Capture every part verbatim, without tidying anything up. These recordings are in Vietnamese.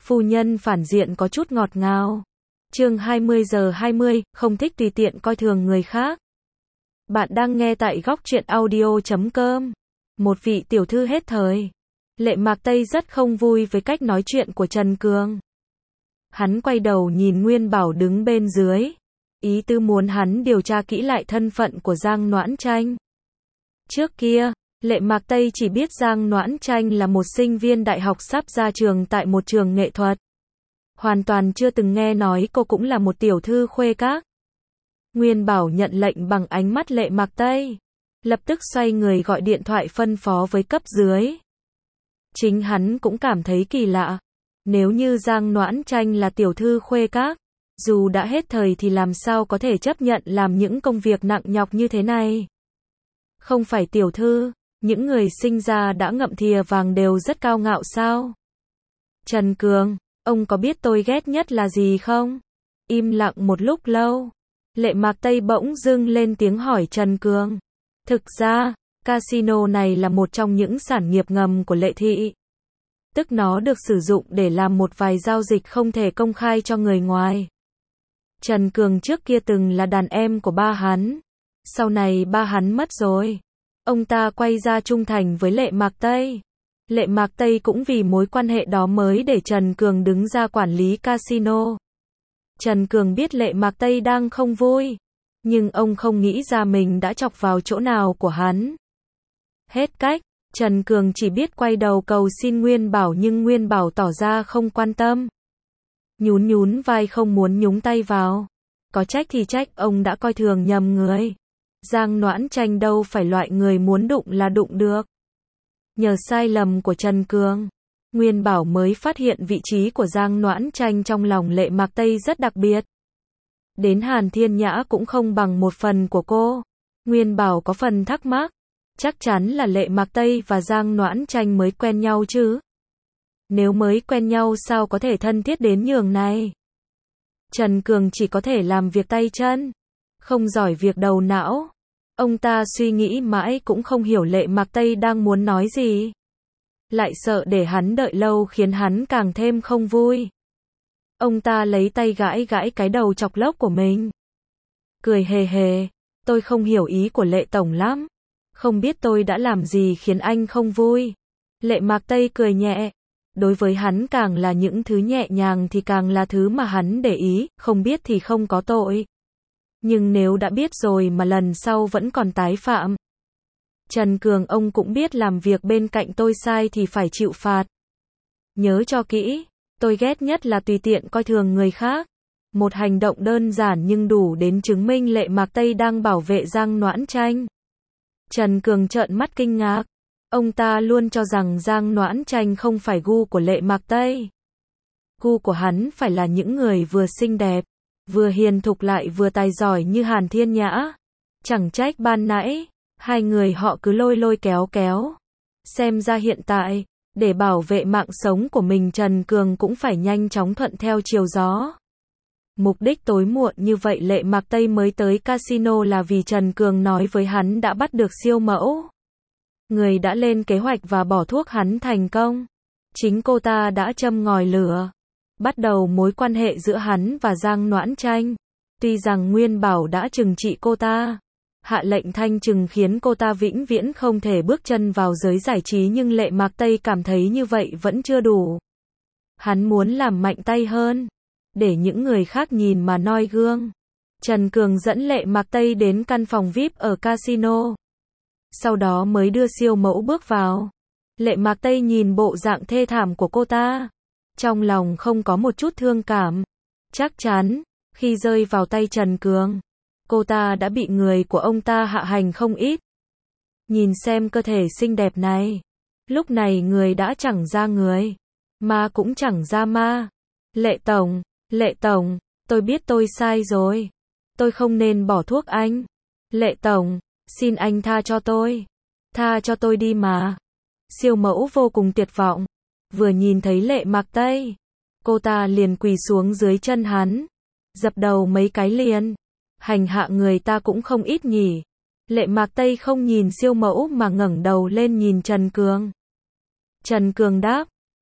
Phu nhân phản diện có chút ngọt ngào. Chương hai mươi giờ hai mươi, không thích tùy tiện coi thường người khác. Bạn đang nghe tại góc truyện audio chấm com. Một vị tiểu thư hết thời. Lệ Mạc Tây rất không vui với cách nói chuyện của Trần Cường. Hắn quay đầu nhìn Nguyên Bảo đứng bên dưới. Ý tư muốn hắn điều tra kỹ lại thân phận của Giang Noãn Tranh. Trước kia, Lệ Mạc Tây chỉ biết Giang Noãn Tranh là một sinh viên đại học sắp ra trường tại một trường nghệ thuật. Hoàn toàn chưa từng nghe nói cô cũng là một tiểu thư khuê các. Nguyên Bảo nhận lệnh bằng ánh mắt Lệ Mạc Tây. Lập tức xoay người gọi điện thoại phân phó với cấp dưới. Chính hắn cũng cảm thấy kỳ lạ. Nếu như Giang Noãn Tranh là tiểu thư khuê các, dù đã hết thời thì làm sao có thể chấp nhận làm những công việc nặng nhọc như thế này. Không phải tiểu thư, những người sinh ra đã ngậm thìa vàng đều rất cao ngạo sao? Trần Cường, ông có biết tôi ghét nhất là gì không? Im lặng một lúc lâu. Lệ Mạc Tây bỗng dưng lên tiếng hỏi Trần Cường. Thực ra, casino này là một trong những sản nghiệp ngầm của Lệ Thị. Tức nó được sử dụng để làm một vài giao dịch không thể công khai cho người ngoài. Trần Cường trước kia từng là đàn em của ba hắn. Sau này ba hắn mất rồi. Ông ta quay ra trung thành với Lệ Mạc Tây. Lệ Mạc Tây cũng vì mối quan hệ đó mới để Trần Cường đứng ra quản lý casino. Trần Cường biết Lệ Mạc Tây đang không vui. Nhưng ông không nghĩ ra mình đã chọc vào chỗ nào của hắn. Hết cách, Trần Cường chỉ biết quay đầu cầu xin Nguyên Bảo nhưng Nguyên Bảo tỏ ra không quan tâm. Nhún nhún vai không muốn nhúng tay vào. Có trách thì trách ông đã coi thường nhầm người. Giang Noãn Tranh đâu phải loại người muốn đụng là đụng được. Nhờ sai lầm của Trần Cường, Nguyên Bảo mới phát hiện vị trí của Giang Noãn Tranh trong lòng Lệ Mạc Tây rất đặc biệt. Đến Hàn Thiên Nhã cũng không bằng một phần của cô. Nguyên Bảo có phần thắc mắc. Chắc chắn là Lệ Mạc Tây và Giang Noãn Tranh mới quen nhau chứ. Nếu mới quen nhau sao có thể thân thiết đến nhường này. Trần Cường chỉ có thể làm việc tay chân, không giỏi việc đầu não. Ông ta suy nghĩ mãi cũng không hiểu Lệ Mạc Tây đang muốn nói gì. Lại sợ để hắn đợi lâu khiến hắn càng thêm không vui. Ông ta lấy tay gãi gãi cái đầu chọc lốc của mình. Cười hề hề, tôi không hiểu ý của Lệ Tổng lắm. Không biết tôi đã làm gì khiến anh không vui. Lệ Mạc Tây cười nhẹ. Đối với hắn càng là những thứ nhẹ nhàng thì càng là thứ mà hắn để ý, không biết thì không có tội. Nhưng nếu đã biết rồi mà lần sau vẫn còn tái phạm. Trần Cường ông cũng biết làm việc bên cạnh tôi sai thì phải chịu phạt. Nhớ cho kỹ, tôi ghét nhất là tùy tiện coi thường người khác. Một hành động đơn giản nhưng đủ đến chứng minh Lệ Mạc Tây đang bảo vệ Giang Noãn Tranh. Trần Cường trợn mắt kinh ngạc. Ông ta luôn cho rằng Giang Noãn Tranh không phải gu của Lệ Mạc Tây. Gu của hắn phải là những người vừa xinh đẹp, vừa hiền thục lại vừa tài giỏi như Hàn Thiên Nhã. Chẳng trách ban nãy, hai người họ cứ lôi lôi kéo kéo. Xem ra hiện tại, để bảo vệ mạng sống của mình Trần Cường cũng phải nhanh chóng thuận theo chiều gió. Mục đích tối muộn như vậy Lệ Mạc Tây mới tới casino là vì Trần Cường nói với hắn đã bắt được siêu mẫu. Người đã lên kế hoạch và bỏ thuốc hắn thành công. Chính cô ta đã châm ngòi lửa. Bắt đầu mối quan hệ giữa hắn và Giang Noãn Tranh. Tuy rằng Nguyên Bảo đã trừng trị cô ta, hạ lệnh thanh trừng khiến cô ta vĩnh viễn không thể bước chân vào giới giải trí nhưng Lệ Mạc Tây cảm thấy như vậy vẫn chưa đủ. Hắn muốn làm mạnh tay hơn, để những người khác nhìn mà noi gương. Trần Cường dẫn Lệ Mạc Tây đến căn phòng vi ai pi ở casino. Sau đó mới đưa siêu mẫu bước vào. Lệ Mạc Tây nhìn bộ dạng thê thảm của cô ta. Trong lòng không có một chút thương cảm. Chắc chắn, khi rơi vào tay Trần Cường, cô ta đã bị người của ông ta hạ hành không ít. Nhìn xem cơ thể xinh đẹp này. Lúc này người đã chẳng ra người, ma cũng chẳng ra ma. Lệ Tổng, Lệ Tổng, tôi biết tôi sai rồi. Tôi không nên bỏ thuốc anh. Lệ Tổng, xin anh tha cho tôi. Tha cho tôi đi mà. Siêu mẫu vô cùng tuyệt vọng. Vừa nhìn thấy Lệ Mạc Tây, cô ta liền quỳ xuống dưới chân hắn. Dập đầu mấy cái liền. Hành hạ người ta cũng không ít nhỉ. Lệ Mạc Tây không nhìn siêu mẫu mà ngẩng đầu lên nhìn Trần Cường. Trần Cường đáp,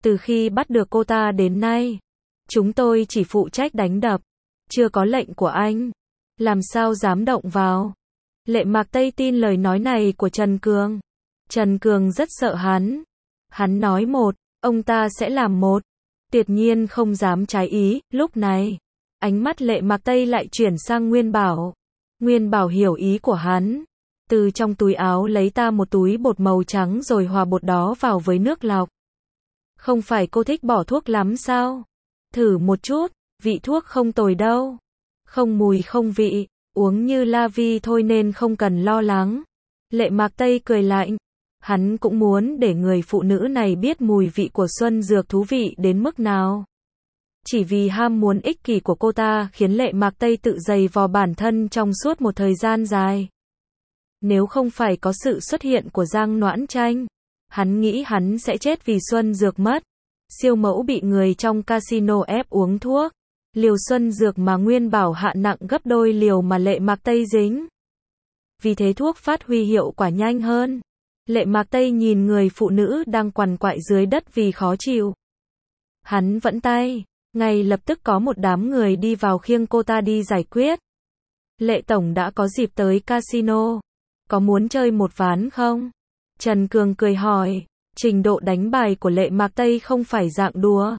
Từ khi bắt được cô ta đến nay, chúng tôi chỉ phụ trách đánh đập, chưa có lệnh của anh. Làm sao dám động vào. Lệ Mạc Tây tin lời nói này của Trần Cường. Trần Cường rất sợ hắn. Hắn nói một, ông ta sẽ làm một. Tuyệt nhiên không dám trái ý. Lúc này, ánh mắt Lệ Mạc Tây lại chuyển sang Nguyên Bảo. Nguyên Bảo hiểu ý của hắn. Từ trong túi áo lấy ta một túi bột màu trắng rồi hòa bột đó vào với nước lọc. Không phải cô thích bỏ thuốc lắm sao? Thử một chút, vị thuốc không tồi đâu. Không mùi không vị, uống như la vi thôi nên không cần lo lắng. Lệ Mạc Tây cười lạnh. Hắn cũng muốn để người phụ nữ này biết mùi vị của xuân dược thú vị đến mức nào. Chỉ vì ham muốn ích kỷ của cô ta khiến Lệ Mạc Tây tự giày vò bản thân trong suốt một thời gian dài. Nếu không phải có sự xuất hiện của Giang Noãn Tranh, hắn nghĩ hắn sẽ chết vì xuân dược mất. Siêu mẫu bị người trong casino ép uống thuốc. Liều xuân dược mà Nguyên Bảo hạ nặng gấp đôi liều mà Lệ Mạc Tây dính. Vì thế thuốc phát huy hiệu quả nhanh hơn. Lệ Mạc Tây nhìn người phụ nữ đang quằn quại dưới đất vì khó chịu. Hắn vẫn tay. Ngay lập tức có một đám người đi vào khiêng cô ta đi giải quyết. Lệ Tổng đã có dịp tới casino. Có muốn chơi một ván không? Trần Cường cười hỏi. Trình độ đánh bài của Lệ Mạc Tây không phải dạng đùa.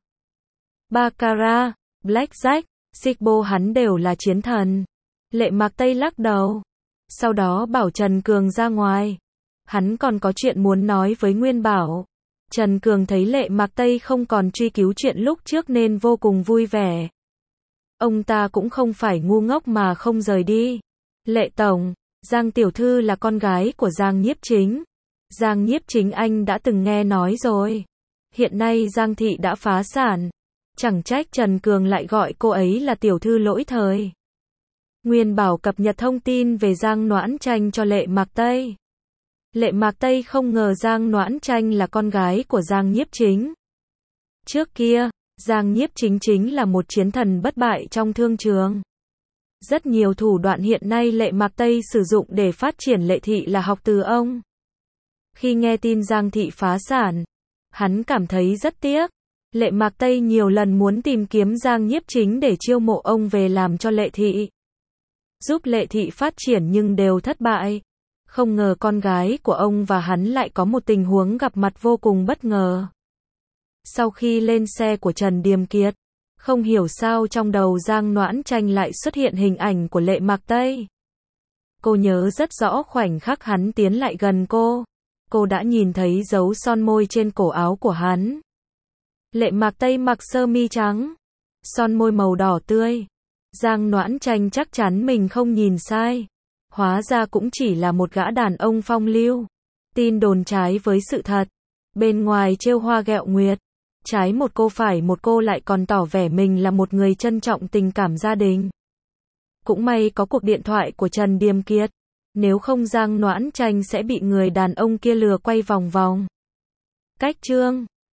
Baccarat, Blackjack, Sigbo hắn đều là chiến thần. Lệ Mạc Tây lắc đầu. Sau đó bảo Trần Cường ra ngoài. Hắn còn có chuyện muốn nói với Nguyên Bảo. Trần Cường thấy Lệ Mạc Tây không còn truy cứu chuyện lúc trước nên vô cùng vui vẻ. Ông ta cũng không phải ngu ngốc mà không rời đi. Lệ Tổng, Giang Tiểu Thư là con gái của Giang Nhiếp Chính. Giang Nhiếp Chính anh đã từng nghe nói rồi. Hiện nay Giang Thị đã phá sản. Chẳng trách Trần Cường lại gọi cô ấy là Tiểu Thư lỗi thời. Nguyên Bảo cập nhật thông tin về Giang Noãn Tranh cho Lệ Mạc Tây. Lệ Mạc Tây không ngờ Giang Noãn Tranh là con gái của Giang Nhiếp Chính. Trước kia, Giang Nhiếp Chính chính là một chiến thần bất bại trong thương trường. Rất nhiều thủ đoạn hiện nay Lệ Mạc Tây sử dụng để phát triển Lệ Thị là học từ ông. Khi nghe tin Giang Thị phá sản, hắn cảm thấy rất tiếc. Lệ Mạc Tây nhiều lần muốn tìm kiếm Giang Nhiếp Chính để chiêu mộ ông về làm cho Lệ Thị, giúp Lệ Thị phát triển nhưng đều thất bại. Không ngờ con gái của ông và hắn lại có một tình huống gặp mặt vô cùng bất ngờ. Sau khi lên xe của Trần Điềm Kiệt, không hiểu sao trong đầu Giang Noãn Tranh lại xuất hiện hình ảnh của Lệ Mạc Tây. Cô nhớ rất rõ khoảnh khắc hắn tiến lại gần cô. Cô đã nhìn thấy dấu son môi trên cổ áo của hắn. Lệ Mạc Tây mặc sơ mi trắng, son môi màu đỏ tươi. Giang Noãn Tranh chắc chắn mình không nhìn sai. Hóa ra cũng chỉ là một gã đàn ông phong lưu. Tin đồn trái với sự thật. Bên ngoài trêu hoa ghẹo nguyệt. Trái một cô phải một cô lại còn tỏ vẻ mình là một người trân trọng tình cảm gia đình. Cũng may có cuộc điện thoại của Trần Điềm Kiệt. Nếu không Giang Noãn Tranh sẽ bị người đàn ông kia lừa quay vòng vòng. Cách chương